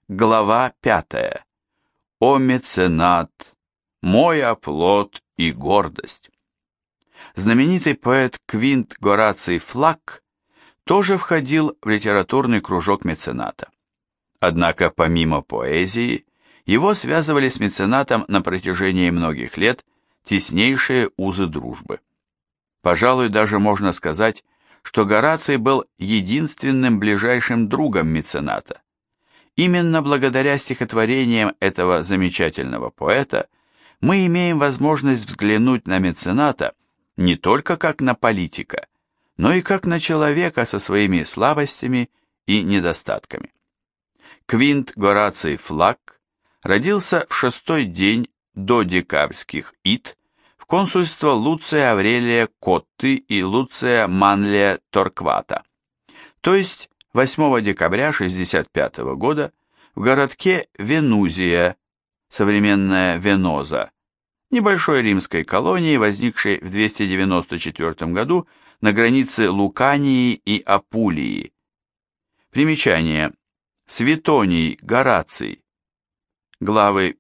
Глава 5. О меценат, мой оплот и гордость. Знаменитый поэт Квинт Гораций Флакк тоже входил в литературный кружок мецената. Однако помимо поэзии, его связывали с меценатом на протяжении многих лет теснейшие узы дружбы. Пожалуй, даже можно сказать, что Гораций был единственным ближайшим другом мецената. Именно благодаря стихотворениям этого замечательного поэта мы имеем возможность взглянуть на мецената не только как на политика, но и как на человека со своими слабостями и недостатками. Квинт Гораций Флакк родился в шестой день до декабрьских ид в консульство Луция Аврелия Котты и Луция Манлия Торквата, то есть 8 декабря 65 года в городке Венузия, современная Веноза, небольшой римской колонии, возникшей в 294 году на границе Лукании и Апулии. Примечание. Светоний Гораций. Главы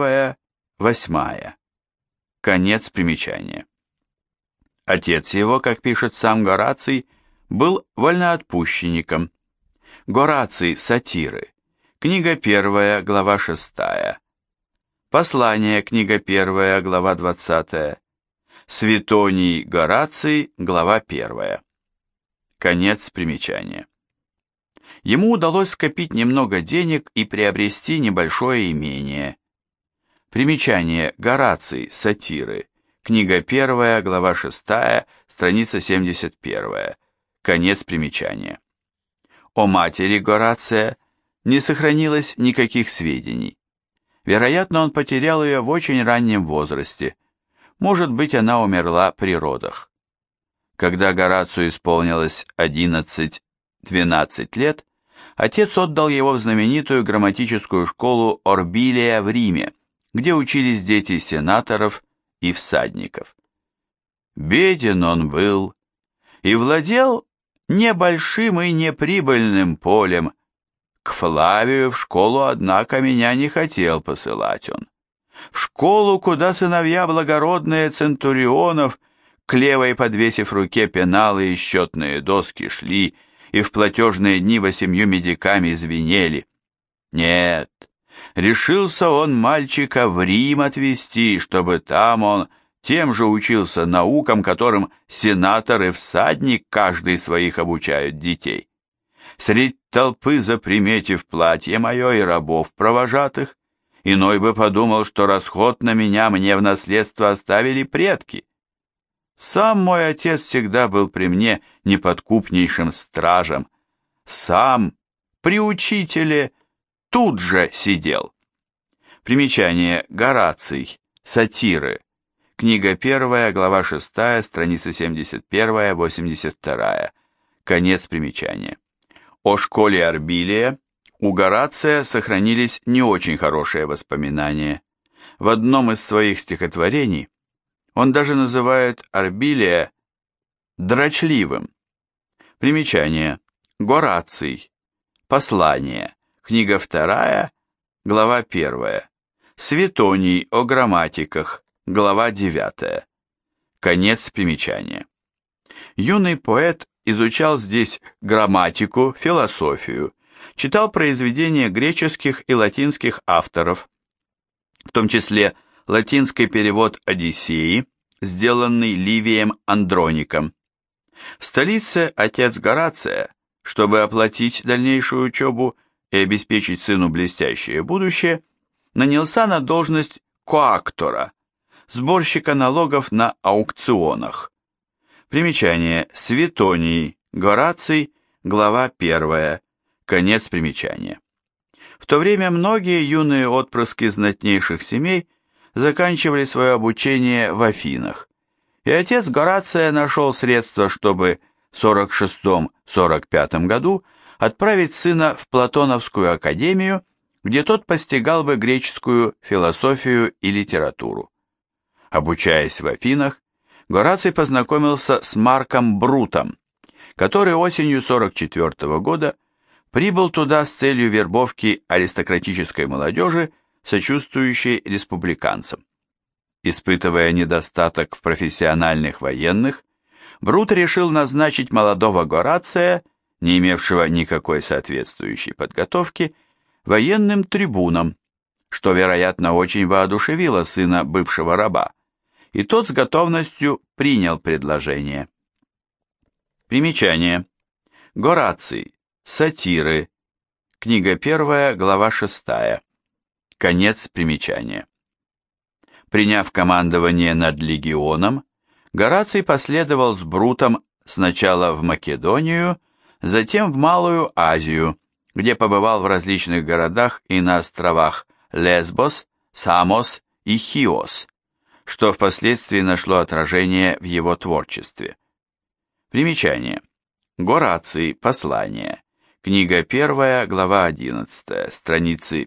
1-8. Конец примечания. Отец его, как пишет сам Гораций, был вольноотпущенником. Гораций сатиры. Книга 1, глава 6. Послание, книга 1, глава 20. Светоний Гораций, глава 1. Конец примечания. Ему удалось скопить немного денег и приобрести небольшое имение. Примечание. Гораций, сатиры. Книга 1, глава 6, страница 71. Конец примечания. О матери Горация не сохранилось никаких сведений. Вероятно, он потерял ее в очень раннем возрасте. Может быть, она умерла при родах. Когда Горацию исполнилось 11-12 лет, отец отдал его в знаменитую грамматическую школу Орбилия в Риме, где учились дети сенаторов и всадников. Беден он был и владел небольшим и неприбыльным полем. К Флавию в школу, однако, меня не хотел посылать он. В школу, куда сыновья благородные центурионов, к левой подвесив руке пеналы и счетные доски, шли и в платежные дни 8 медиками звенели. Нет, решился он мальчика в Рим отвезти, чтобы там он тем же учился наукам, которым сенатор и всадник каждый своих обучают детей. Средь толпы, заприметив платье мое и рабов провожатых, иной бы подумал, что расход на меня мне в наследство оставили предки. Сам мой отец всегда был при мне неподкупнейшим стражем. Сам при учителе тут же сидел. Примечание. Гораций. Сатиры. Книга 1, глава 6, страница 71-82. Конец примечания. О школе Орбилия у Горация сохранились не очень хорошие воспоминания. В одном из своих стихотворений он даже называет Орбилия дрочливым. Примечание. Гораций. Послание. Книга 2, глава 1. Светоний о грамматиках. Глава 9. Конец примечания. Юный поэт изучал здесь грамматику, философию, читал произведения греческих и латинских авторов, в том числе латинский перевод «Одиссеи», сделанный Ливием Андроником. В столице отец Горация, чтобы оплатить дальнейшую учебу и обеспечить сыну блестящее будущее, нанялся на должность коактора, сборщика налогов на аукционах. Примечание. Светоний. Гораций. Глава 1. Конец примечания. В то время многие юные отпрыски знатнейших семей заканчивали свое обучение в Афинах, и отец Горация нашел средства, чтобы в 46-45 году отправить сына в Платоновскую академию, где тот постигал бы греческую философию и литературу. Обучаясь в Афинах, Гораций познакомился с Марком Брутом, который осенью 44 года прибыл туда с целью вербовки аристократической молодежи, сочувствующей республиканцам. Испытывая недостаток в профессиональных военных, Брут решил назначить молодого Горация, не имевшего никакой соответствующей подготовки, военным трибуном, что, вероятно, очень воодушевило сына бывшего раба, и тот с готовностью принял предложение. Примечание. Гораций. Сатиры. Книга 1, глава 6. Конец примечания. Приняв командование над легионом, Гораций последовал с Брутом сначала в Македонию, затем в Малую Азию, где побывал в различных городах и на островах Лесбос, Самос и Хиос, что впоследствии нашло отражение в его творчестве. Примечание. Гораций. Послание. Книга 1, глава 11, страницы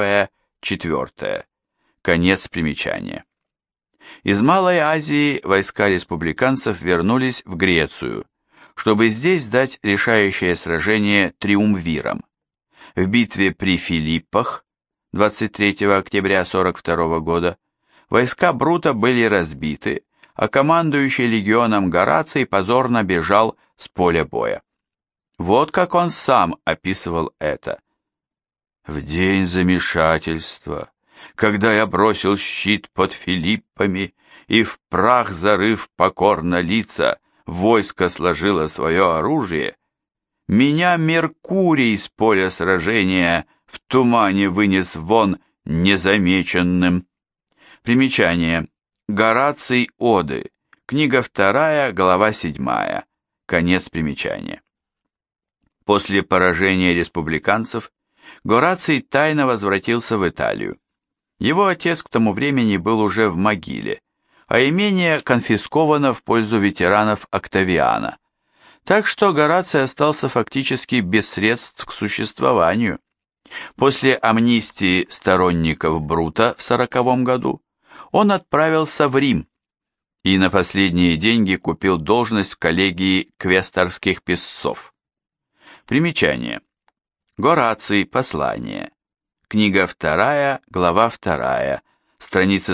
1-4. Конец примечания. Из Малой Азии войска республиканцев вернулись в Грецию, чтобы здесь дать решающее сражение триумвирам. В битве при Филиппах 23 октября 42 года войска Брута были разбиты, а командующий легионом Гораций позорно бежал с поля боя. Вот как он сам описывал это. «В день замешательства, когда я бросил щит под Филиппами и в прах зарыв покорно лица, войско сложило свое оружие, меня Меркурий с поля сражения в тумане вынес вон незамеченным». Примечание. Гораций Оды. Книга 2, глава 7. Конец примечания. После поражения республиканцев Гораций тайно возвратился в Италию. Его отец к тому времени был уже в могиле, а имение конфисковано в пользу ветеранов Октавиана, так что Гораций остался фактически без средств к существованию. После амнистии сторонников Брута в 40 году он отправился в Рим и на последние деньги купил должность в коллегии квесторских писцов. Примечание. Гораций. Послание. Книга 2, глава 2, страницы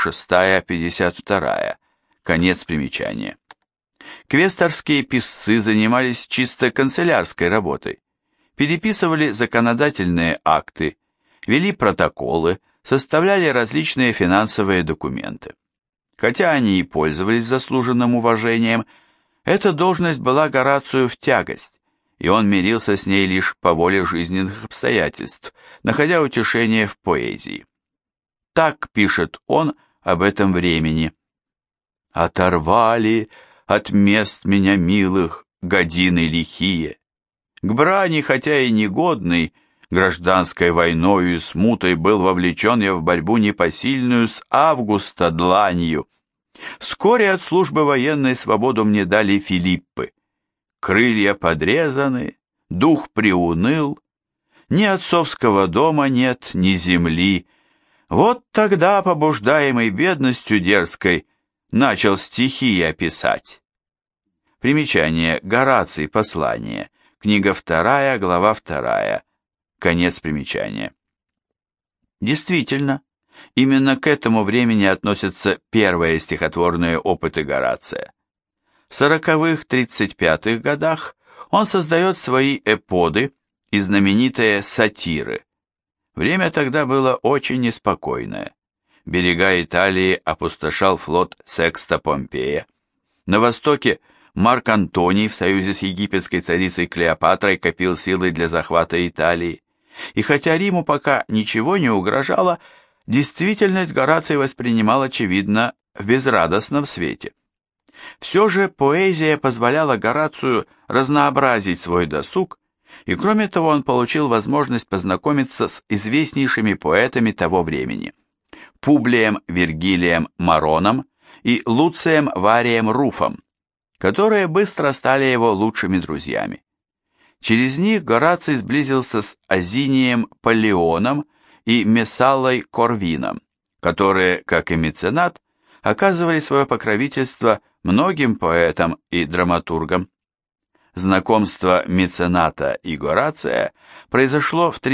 46-52. Конец примечания. Квесторские писцы занимались чисто канцелярской работой, переписывали законодательные акты, вели протоколы, составляли различные финансовые документы. Хотя они и пользовались заслуженным уважением, эта должность была Горацию в тягость, и он мирился с ней лишь по воле жизненных обстоятельств, находя утешение в поэзии. Так пишет он об этом времени. «Оторвали от мест меня милых годины лихие, к брани, хотя и негодный, гражданской войною и смутой был вовлечен я в борьбу непосильную с августа дланью. Вскоре от службы военной свободу мне дали Филиппы. Крылья подрезаны, дух приуныл, ни отцовского дома нет, ни земли. Вот тогда, побуждаемый бедностью дерзкой, начал стихи я писать». Примечание. Гораций. Послание. Книга 2, глава 2. Конец примечания. Действительно, именно к этому времени относятся первые стихотворные опыты Горация. В 40-35 годах он создает свои эподы и знаменитые сатиры. Время тогда было очень неспокойное. Берега Италии опустошал флот Секста Помпея. На востоке Марк Антоний в союзе с египетской царицей Клеопатрой копил силы для захвата Италии. И хотя Риму пока ничего не угрожало, действительность Гораций воспринимал, очевидно, в безрадостном свете. Все же поэзия позволяла Горацию разнообразить свой досуг, и кроме того он получил возможность познакомиться с известнейшими поэтами того времени – Публием Вергилием Мароном и Луцием Варием Руфом, которые быстро стали его лучшими друзьями. Через них Гораций сблизился с Азинием Паллионом и Мессалой Корвином, которые, как и меценат, оказывали свое покровительство многим поэтам и драматургам. Знакомство мецената и Горация произошло в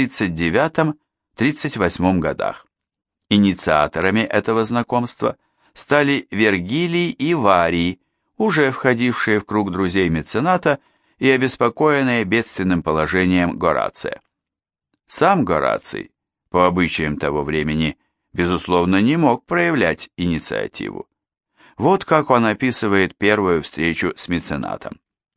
39-38 годах. Инициаторами этого знакомства стали Вергилий и Варий, уже входившие в круг друзей мецената и обеспокоенные бедственным положением Горация. Сам Гораций, по обычаям того времени, безусловно, не мог проявлять инициативу. Вот как он описывает первую встречу с меценатом.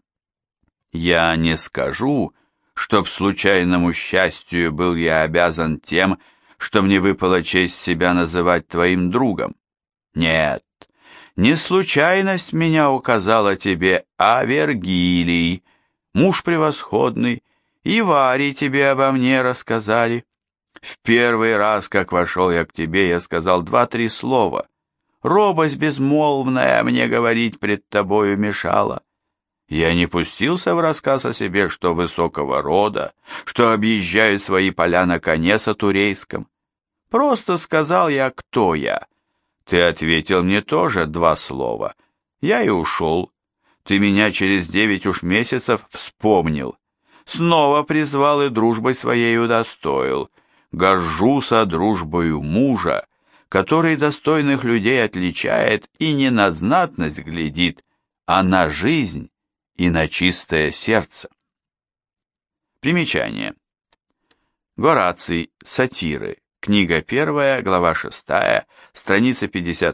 «Я не скажу, чтоб случайному счастью был я обязан тем, что мне выпала честь себя называть твоим другом. Нет, не случайность меня указала тебе, а Вергилий, муж превосходный, и Варий тебе обо мне рассказали. В первый раз, как вошел я к тебе, я сказал 2-3 слова. Робость безмолвная мне говорить пред тобою мешала. Я не пустился в рассказ о себе, что высокого рода, что объезжаю свои поля на коне сатурейском. Просто сказал я, кто я. Ты ответил мне тоже 2 слова. Я и ушел. Ты меня через 9 уж месяцев вспомнил. Снова призвал и дружбой своей удостоил. Горжуся дружбою мужа, который достойных людей отличает и не на знатность глядит, а на жизнь и на чистое сердце. Примечание. Гораций. Сатиры. Книга 1, глава 6, страница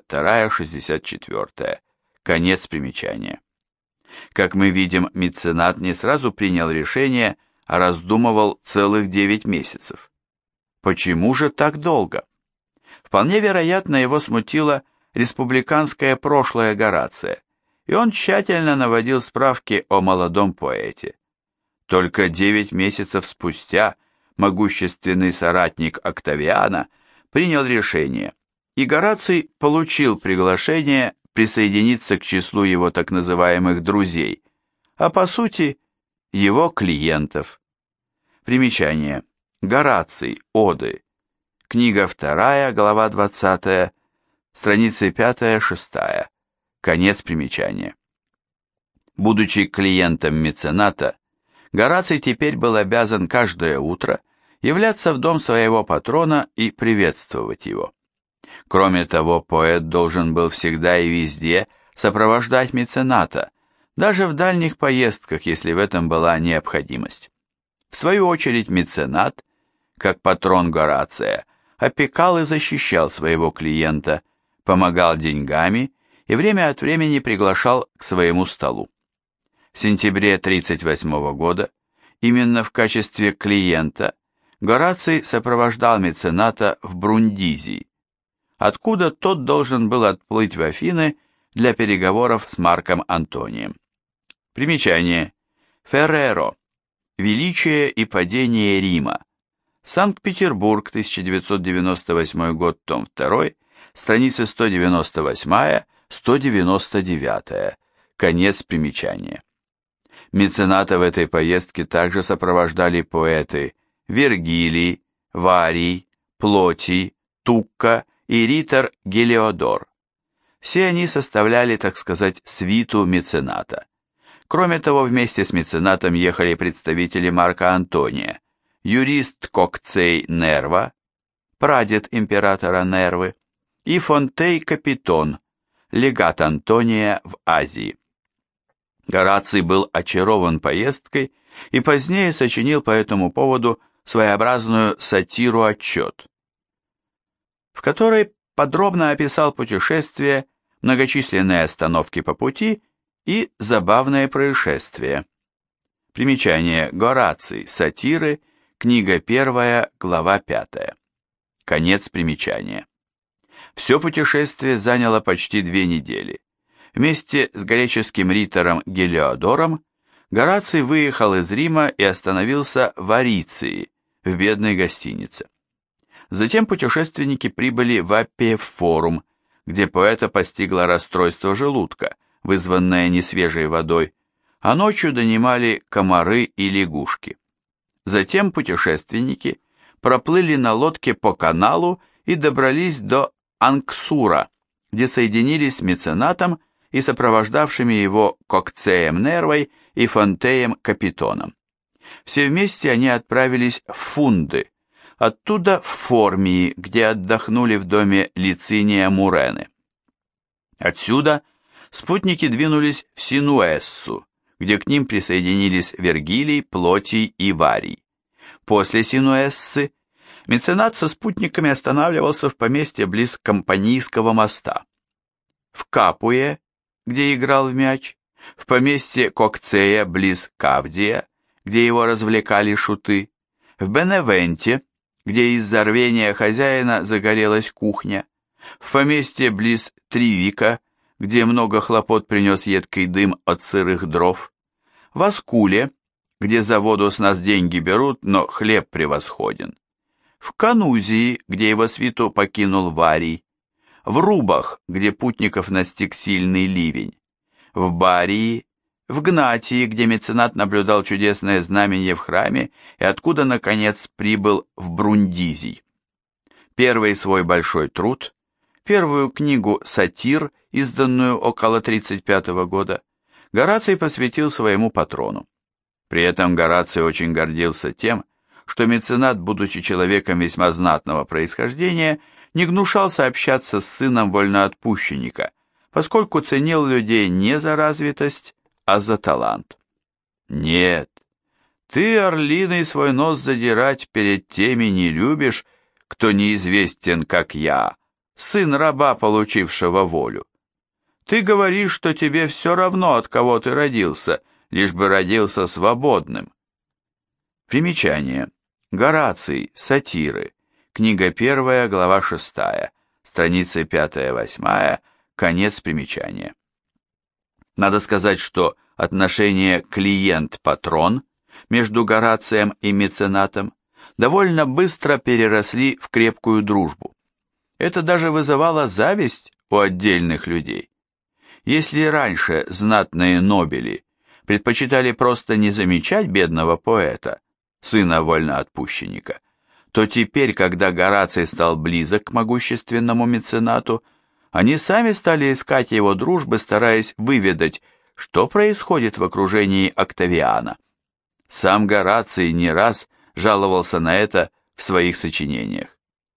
52-64. Конец примечания. Как мы видим, меценат не сразу принял решение, а раздумывал целых 9 месяцев. Почему же так долго? Вполне вероятно, его смутило республиканское прошлое Горация, и он тщательно наводил справки о молодом поэте. Только 9 месяцев спустя могущественный соратник Октавиана принял решение, и Гораций получил приглашение присоединиться к числу его так называемых друзей, а по сути его клиентов. Примечание. Гораций. Оды. Книга 2, глава 20, страницы 5-6. Конец примечания. Будучи клиентом мецената, Гораций теперь был обязан каждое утро являться в дом своего патрона и приветствовать его. Кроме того, поэт должен был всегда и везде сопровождать мецената, даже в дальних поездках, если в этом была необходимость. В свою очередь меценат, как патрон Горация, опекал и защищал своего клиента, помогал деньгами и время от времени приглашал к своему столу. В сентябре 1938 года именно в качестве клиента Гораций сопровождал мецената в Брундизий, откуда тот должен был отплыть в Афины для переговоров с Марком Антонием. Примечание. Ферреро. Величие и падение Рима. Санкт-Петербург, 1998 год, том 2, страницы 198-199. Конец примечания. Мецената в этой поездке также сопровождали поэты Вергилий, Варий, Плотий, Тукка и ритор Гелиодор. Все они составляли, так сказать, свиту мецената. Кроме того, вместе с меценатом ехали представители Марка Антония, юрист Кокцей Нерва, прадед императора Нервы, и Фонтей Капитон, легат Антония в Азии. Гораций был очарован поездкой и позднее сочинил по этому поводу своеобразную сатиру-отчет, в которой подробно описал путешествие, многочисленные остановки по пути и забавные происшествия. Примечание. Гораций. Сатиры. Книга 1, глава 5. Конец примечания. Все путешествие заняло почти 2 недели. Вместе с греческим ритором Гелиодором Гораций выехал из Рима и остановился в Ариции, в бедной гостинице. Затем путешественники прибыли в Аппиев-форум, где поэта постигло расстройство желудка, вызванное несвежей водой, а ночью донимали комары и лягушки. Затем путешественники проплыли на лодке по каналу и добрались до Анксура, где соединились с меценатом и сопровождавшими его Кокцеем Нервой и Фонтеем Капитоном. Все вместе они отправились в Фунды, оттуда в Формии, где отдохнули в доме Лициния Мурены. Отсюда спутники двинулись в Синуэссу, где к ним присоединились Вергилий, Плотий и Варий. После Синуэссы меценат со спутниками останавливался в поместье близ Кампанийского моста. В Капуе, где играл в мяч, в поместье Кокцея близ Кавдия, где его развлекали шуты, в Беневенте, где из-за рвения хозяина загорелась кухня, в поместье близ Тривика, где много хлопот принес едкий дым от сырых дров, в Аскуле, где за воду с нас деньги берут, но хлеб превосходен, в Канузии, где его свиту покинул Варий, в Рубах, где путников настиг сильный ливень, в Барии, в Гнатии, где меценат наблюдал чудесное знамение в храме и откуда, наконец, прибыл в Брундизий. Первый свой большой труд, первую книгу «Сатир», изданную около 35 года, Гораций посвятил своему патрону. При этом Гораций очень гордился тем, что меценат, будучи человеком весьма знатного происхождения, не гнушался общаться с сыном вольноотпущенника, поскольку ценил людей не за развитость, а за талант. Нет, ты, орлиный, свой нос задирать перед теми не любишь, кто неизвестен, как я, сын раба, получившего волю. Ты говоришь, что тебе все равно, от кого ты родился, лишь бы родился свободным. Примечание. Гораций, Сатиры. Книга 1, глава 6, страницы 5-8, конец примечания. Надо сказать, что отношения клиент-патрон между Горацием и меценатом довольно быстро переросли в крепкую дружбу. Это даже вызывало зависть у отдельных людей. Если раньше знатные нобели предпочитали просто не замечать бедного поэта, сына вольноотпущенника, то теперь, когда Гораций стал близок к могущественному меценату, они сами стали искать его дружбы, стараясь выведать, что происходит в окружении Октавиана. Сам Гораций не раз жаловался на это в своих сочинениях.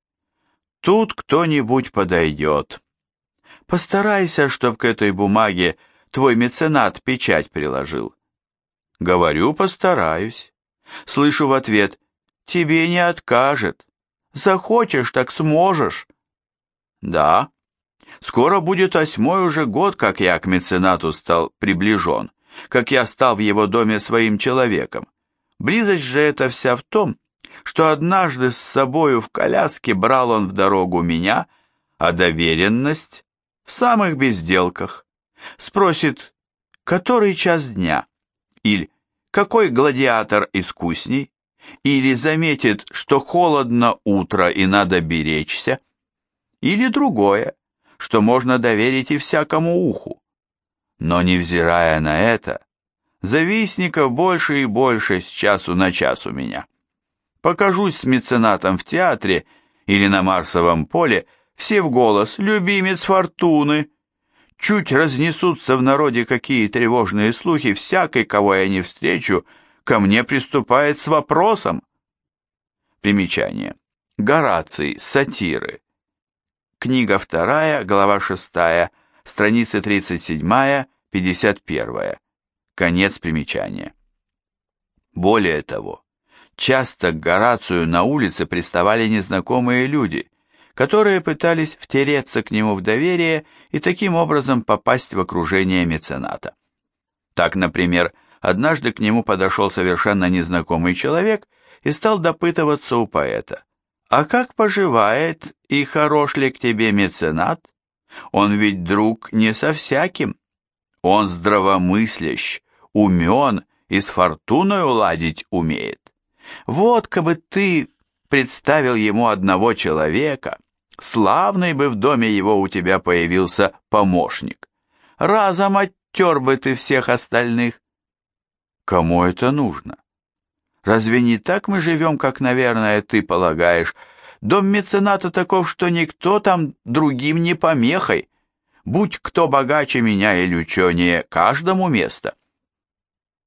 Тут кто-нибудь подойдет. Постарайся, чтоб к этой бумаге твой меценат печать приложил. Говорю, постараюсь. Слышу в ответ, тебе не откажет. Захочешь, так сможешь. Да, скоро будет 8-й уже год, как я к меценату стал приближен, как я стал в его доме своим человеком. Близость же эта вся в том, что однажды с собою в коляске брал он в дорогу меня, а доверенность в самых безделках. Спросит, который час дня, или какой гладиатор искусней, или заметит, что холодно утро и надо беречься, или другое, что можно доверить и всякому уху. Но невзирая на это, завистников больше и больше с часу на час у меня. Покажусь с меценатом в театре или на Марсовом поле, все в голос «Любимец Фортуны». Чуть разнесутся в народе какие тревожные слухи, всякий, кого я не встречу, ко мне приступает с вопросом. Примечание. Гораций, Сатиры. Книга 2, глава 6, страницы 37-51. Конец примечания. Более того, часто к Горацию на улице приставали незнакомые люди, которые пытались втереться к нему в доверие и таким образом попасть в окружение мецената. Так, например, однажды к нему подошел совершенно незнакомый человек и стал допытываться у поэта: «А как поживает и хорош ли к тебе меценат? Он ведь друг не со всяким. Он здравомыслящ, умен и с фортуной уладить умеет. Вот кабы ты представил ему одного человека, славный бы в доме его у тебя появился помощник. Разом оттер бы ты всех остальных». Кому это нужно? Разве не так мы живем, как, наверное, ты полагаешь? Дом мецената таков, что никто там другим не помехой. Будь кто богаче меня или ученее, каждому место.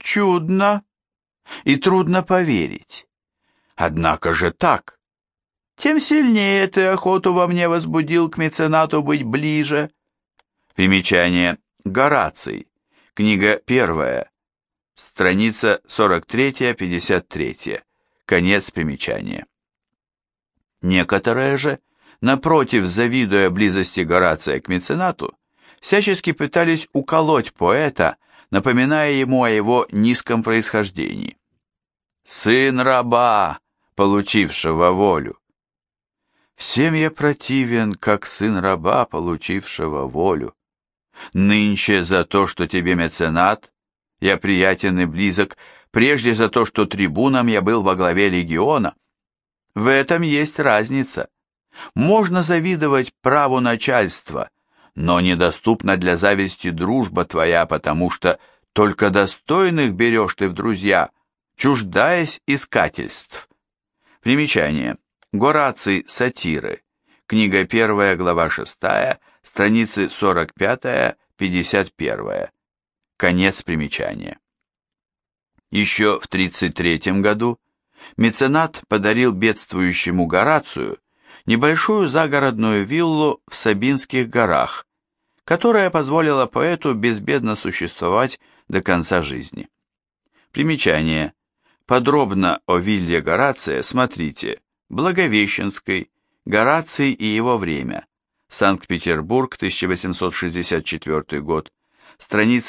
Чудно и трудно поверить. Однако же так. Тем сильнее ты охоту во мне возбудил к меценату быть ближе. Примечание. Гораций. Книга 1. Страница 43-53. Конец примечания. Некоторые же, напротив, завидуя близости Горация к меценату, всячески пытались уколоть поэта, напоминая ему о его низком происхождении. «Сын раба, получившего волю». «Всем я противен, как сын раба, получившего волю. Нынче за то, что тебе меценат, я приятен и близок, прежде за то, что трибуном я был во главе легиона. В этом есть разница. Можно завидовать праву начальства, но недоступна для зависти дружба твоя, потому что только достойных берешь ты в друзья, чуждаясь искательств». Примечание. Гораций «Сатиры». Книга 1, глава 6, страницы 45-51. Конец примечания. Еще в 33 году меценат подарил бедствующему Горацию небольшую загородную виллу в Сабинских горах, которая позволила поэту безбедно существовать до конца жизни. Примечание. Подробно о вилле Горация смотрите Благовещенской, Гораций и его время. Санкт-Петербург, 1864 год. Страницы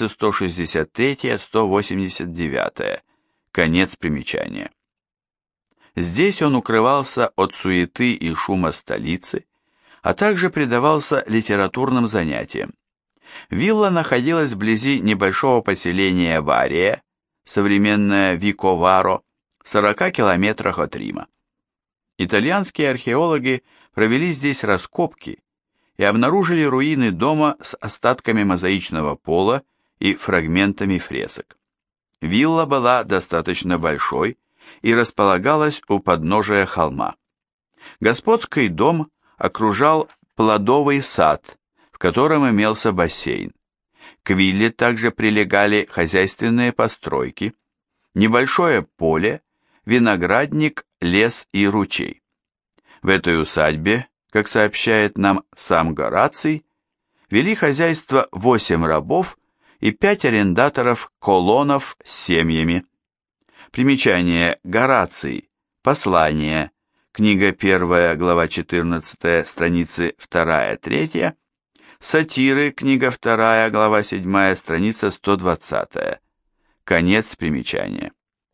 163-189. Конец примечания. Здесь он укрывался от суеты и шума столицы, а также предавался литературным занятиям. Вилла находилась вблизи небольшого поселения Вария, современное Виковаро, в 40 километрах от Рима. Итальянские археологи провели здесь раскопки и обнаружили руины дома с остатками мозаичного пола и фрагментами фресок. Вилла была достаточно большой и располагалась у подножия холма. Господский дом окружал плодовый сад, в котором имелся бассейн. К вилле также прилегали хозяйственные постройки, небольшое поле, виноградник, лес и ручей. В этой усадьбе, как сообщает нам сам Гораций, вели хозяйство 8 рабов и 5 арендаторов колонов с семьями. Примечание. Гораций. Послание. Книга 1, глава 14, страницы 2-3. Сатиры. Книга 2, глава 7, страница 120. Конец примечания.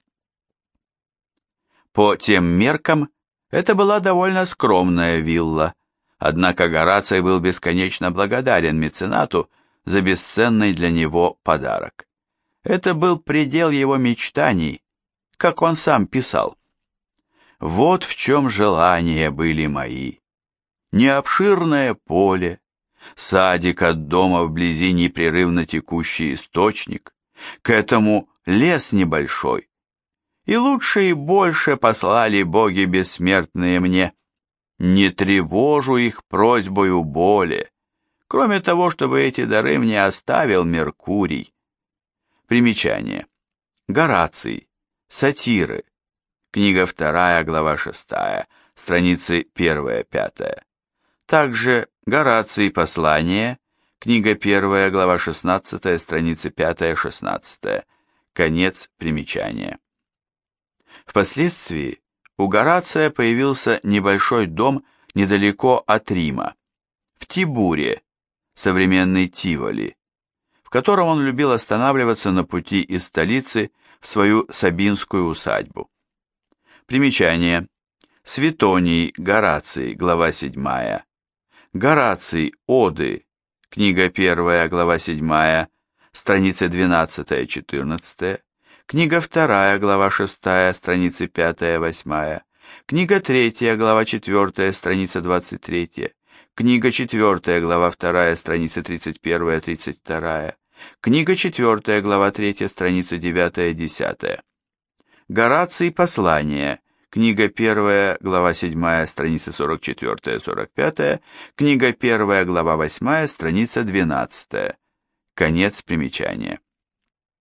По тем меркам, это была довольно скромная вилла, однако Гораций был бесконечно благодарен меценату за бесценный для него подарок. Это был предел его мечтаний, как он сам писал. «Вот в чем желания были мои. Необширное поле, садик от дома вблизи непрерывно текущий источник, к этому лес небольшой. И лучше и больше послали боги бессмертные мне. Не тревожу их просьбою боли, кроме того, чтобы эти дары мне оставил Меркурий». Примечание. Гораций. Сатиры. Книга 2, глава 6, страницы 1-5. Также Гораций. Послание. Книга 1, глава 16, страницы 5-16. Конец примечания. Впоследствии у Горация появился небольшой дом недалеко от Рима, в Тибуре, современный Тиволи, в котором он любил останавливаться на пути из столицы в свою Сабинскую усадьбу. Примечание. Светоний, Гораций, глава 7. Гораций, Оды, книга 1, глава 7, страницы 12-14. Книга 2, глава 6, страницы 5-8, книга 3, глава 4, страница 23, книга 4, глава 2, страницы 31-32, книга 4, глава 3, страница 9-10, Гораций. Послание, книга 1, глава 7, страница 44-45, книга 1, глава 8, страница 12. Конец примечания.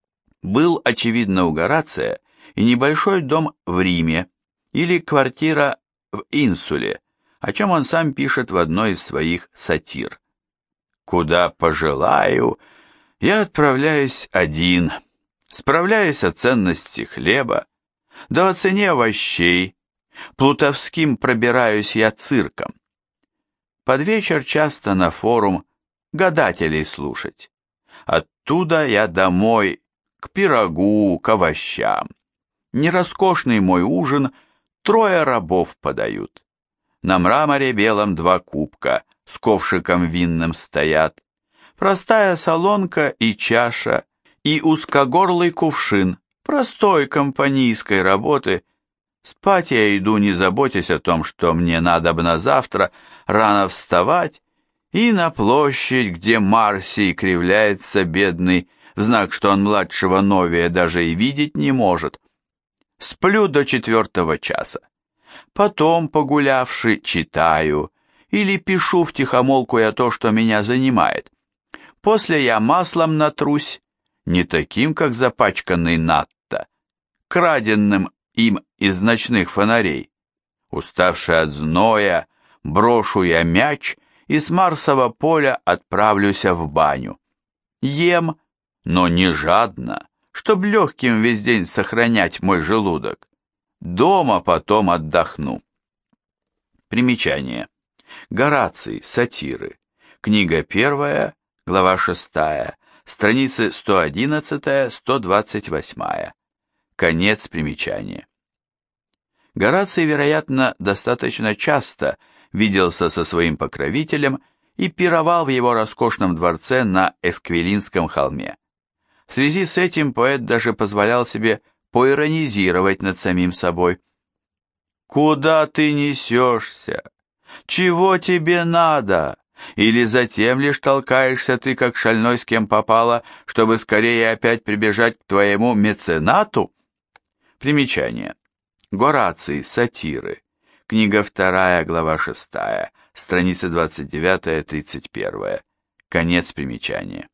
Был, очевидно, у Горация и небольшой дом в Риме или квартира в Инсуле, о чем он сам пишет в одной из своих сатир. «Куда пожелаю, я отправляюсь один, справляюсь о ценности хлеба, да о цене овощей, плутовским пробираюсь я цирком. Под вечер часто на форум гадателей слушать. Оттуда я домой, к пирогу, к овощам. Нероскошный мой ужин 3 рабов подают. На мраморе белом 2 кубка с ковшиком винным стоят. Простая солонка и чаша, и узкогорлый кувшин, простой компанийской работы. Спать я иду, не заботясь о том, что мне надобно завтра рано вставать, и на площадь, где Марсий кривляется бедный, в знак, что он младшего Новия даже и видеть не может. Сплю до 4 часа. Потом, погулявши, читаю или пишу втихомолку я то, что меня занимает. После я маслом натрусь, не таким, как запачканный Натта, краденным им из ночных фонарей. Уставший от зноя, брошу я мяч и с Марсового поля отправлюсь в баню. Ем, но не жадно, чтоб легким весь день сохранять мой желудок. Дома потом отдохну. Примечание. Гораций, сатиры. Книга 1, глава 6, страницы 111-128. Конец примечания. Гораций, вероятно, достаточно часто виделся со своим покровителем и пировал в его роскошном дворце на Эсквилинском холме. В связи с этим поэт даже позволял себе поиронизировать над самим собой. «Куда ты несешься? Чего тебе надо? Или затем лишь толкаешься ты, как шальной с кем попало, чтобы скорее опять прибежать к твоему меценату?» Примечание. Гораций, сатиры. Книга 2, глава 6, страницы 29-31. Конец примечания.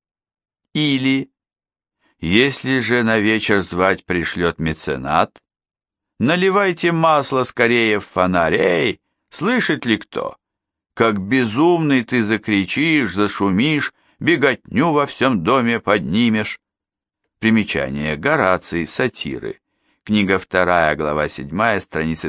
Или, если же на вечер звать пришлет меценат, наливайте масло скорее в фонарь, эй, слышит ли кто? Как безумный ты закричишь, зашумишь, беготню во всем доме поднимешь. Примечание. Гораций, сатиры. Книга 2, глава 7, страницы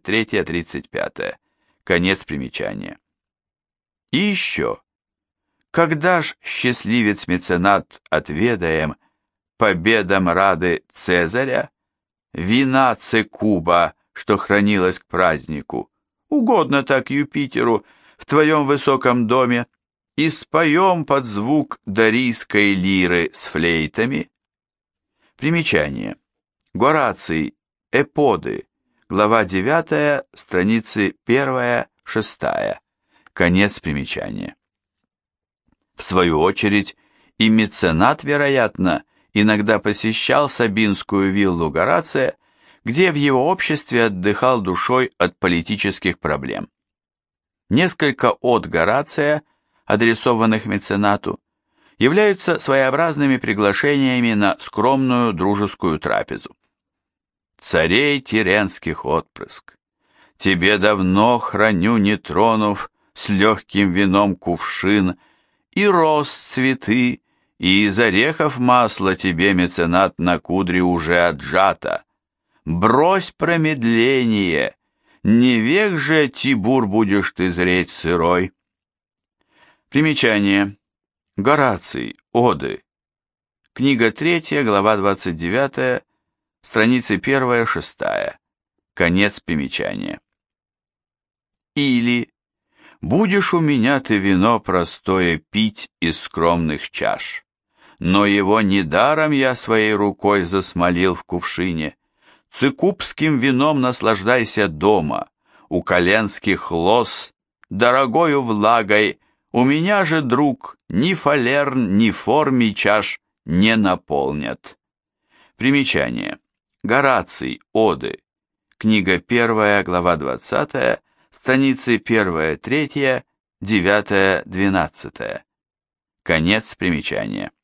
33-35. Конец примечания. И еще. Когда ж счастливец-меценат отведаем победам рады Цезаря, вина цекуба, что хранилась к празднику, угодно так Юпитеру, в твоем высоком доме, и споем под звук дарийской лиры с флейтами? Примечание. Гораций, Эподы, глава 9, страницы 1-6. Конец примечания. В свою очередь, и меценат, вероятно, иногда посещал Сабинскую виллу Горация, где в его обществе отдыхал душой от политических проблем. Несколько от Горация, адресованных меценату, являются своеобразными приглашениями на скромную дружескую трапезу. «Царей тиренских отпрыск, тебе давно храню, не тронув, с легким вином кувшин, и роз цветы, и из орехов масло тебе, меценат, на кудри уже отжато. Брось промедление, не век же, Тибур, будешь ты зреть сырой». Примечание. Гораций, Оды. Книга 3, глава 29, страницы 1-6. Конец примечания. Или будешь у меня ты вино простое пить из скромных чаш, но его недаром я своей рукой засмолил в кувшине. Цикубским вином наслаждайся дома, у коленских лоз, дорогою влагой, у меня же, друг, ни фалерн, ни форми чаш не наполнят. Примечание. Гораций, Оды. Книга 1, глава 20, страницы 1-3, 9-12. Конец примечания.